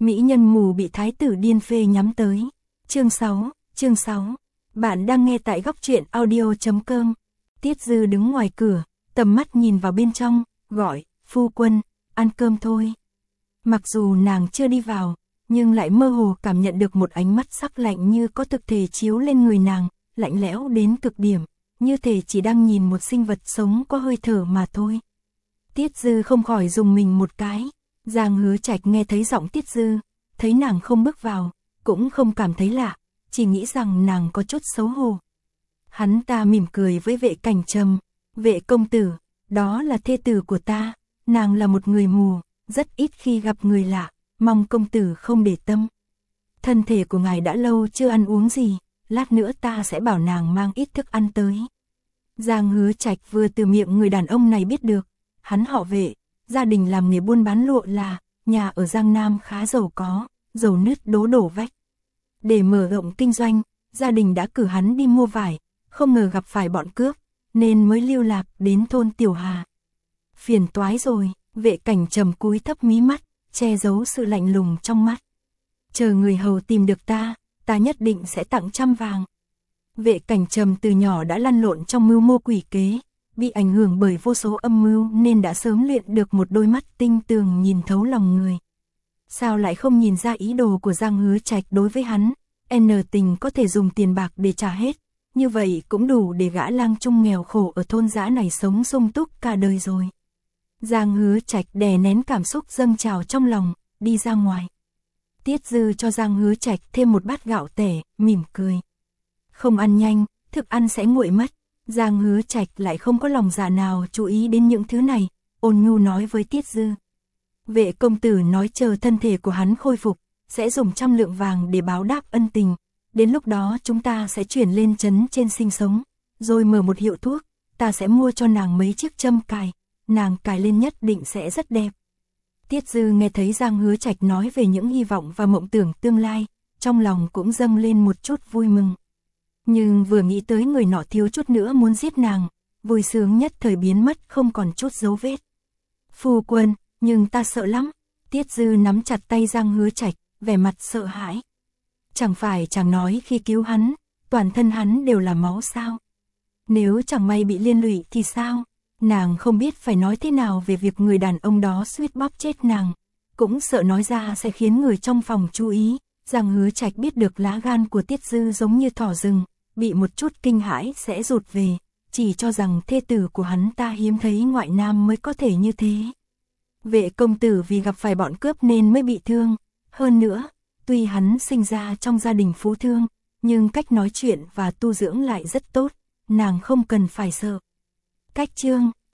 Mỹ nhân mù bị thái tử điên phê nhắm tới. Chương 6. Bạn đang nghe tại góc truyện audio.com. Tiết Dư đứng ngoài cửa, tầm mắt nhìn vào bên trong, gọi, phu quân, ăn cơm thôi. Mặc dù nàng chưa đi vào, nhưng lại mơ hồ cảm nhận được một ánh mắt sắc lạnh như có thực thể chiếu lên người nàng, lạnh lẽo đến cực điểm, như thể chỉ đang nhìn một sinh vật sống có hơi thở mà thôi. Tiết Dư không khỏi rùng mình một cái. Giang Hứa Trạch nghe thấy giọng Tiết Dư, thấy nàng không bước vào, cũng không cảm thấy lạ, chỉ nghĩ rằng nàng có chút xấu hổ. Hắn ta mỉm cười với Vệ Cảnh Trầm, Vệ công tử, đó là thê tử của ta, nàng là một người mù, rất ít khi gặp người lạ, mong công tử không để tâm. Thân thể của ngài đã lâu chưa ăn uống gì, lát nữa ta sẽ bảo nàng mang ít thức ăn tới. Giang Hứa Trạch vừa từ miệng người đàn ông này biết được, hắn họ Vệ, gia đình làm nghề buôn bán lụa là, nhà ở Giang Nam khá giàu có, giàu nứt đổ vách. Để mở rộng kinh doanh, gia đình đã cử hắn đi mua vải, không ngờ gặp phải bọn cướp, nên mới lưu lạc đến thôn Tiểu Hà. Phiền toái rồi, Vệ Cảnh Trầm cúi thấp mí mắt, che giấu sự lạnh lùng trong mắt. Chờ người hầu tìm được ta nhất định sẽ tặng 100 vàng. Vệ Cảnh Trầm từ nhỏ đã lăn lộn trong mưu mô quỷ kế, bị ảnh hưởng bởi vô số âm mưu nên đã sớm luyện được một đôi mắt tinh tường nhìn thấu lòng người. Sao lại không nhìn ra ý đồ của Giang Hứa Trạch đối với hắn, tình có thể dùng tiền bạc để trả hết, như vậy cũng đủ để gã lang trung nghèo khổ ở thôn dã này sống sung túc cả đời rồi. Giang Hứa Trạch đè nén cảm xúc dâng trào trong lòng, đi ra ngoài. Tiết Dư cho Giang Hứa Trạch thêm một bát gạo tẻ, mỉm cười. Không ăn nhanh, thức ăn sẽ nguội mất. Giang Hứa Trạch lại không có lòng dạ nào chú ý đến những thứ này, ôn nhu nói với Tiết Dư. Vệ công tử nói chờ thân thể của hắn khôi phục, sẽ dùng 100 lượng vàng để báo đáp ân tình. Đến lúc đó chúng ta sẽ chuyển lên trấn trên sinh sống, rồi mở một hiệu thuốc, ta sẽ mua cho nàng mấy chiếc châm cài, nàng cài lên nhất định sẽ rất đẹp. Tiết Dư nghe thấy Giang Hứa Trạch nói về những hy vọng và mộng tưởng tương lai, trong lòng cũng dâng lên một chút vui mừng. Nhưng vừa nghĩ tới người nọ thiếu chút nữa muốn giết nàng, vui sướng nhất thời biến mất không còn chút dấu vết. Phu quân, nhưng ta sợ lắm. Tiết Dư nắm chặt tay Giang Hứa Trạch, vẻ mặt sợ hãi. Chẳng phải chàng nói khi cứu hắn, toàn thân hắn đều là máu sao? Nếu chẳng may bị liên lụy thì sao? Nàng không biết phải nói thế nào về việc người đàn ông đó suýt bóp chết nàng, cũng sợ nói ra sẽ khiến người trong phòng chú ý. Giang Hứa Trạch biết được lá gan của Tiết Dư giống như thỏ rừng, bị một chút kinh hãi sẽ rụt về, chỉ cho rằng thê tử của hắn ta hiếm thấy ngoại nam mới có thể như thế. Vệ công tử vì gặp phải bọn cướp nên mới bị thương, hơn nữa, tuy hắn sinh ra trong gia đình phú thương, nhưng cách nói chuyện và tu dưỡng lại rất tốt, nàng không cần phải sợ. Cách chương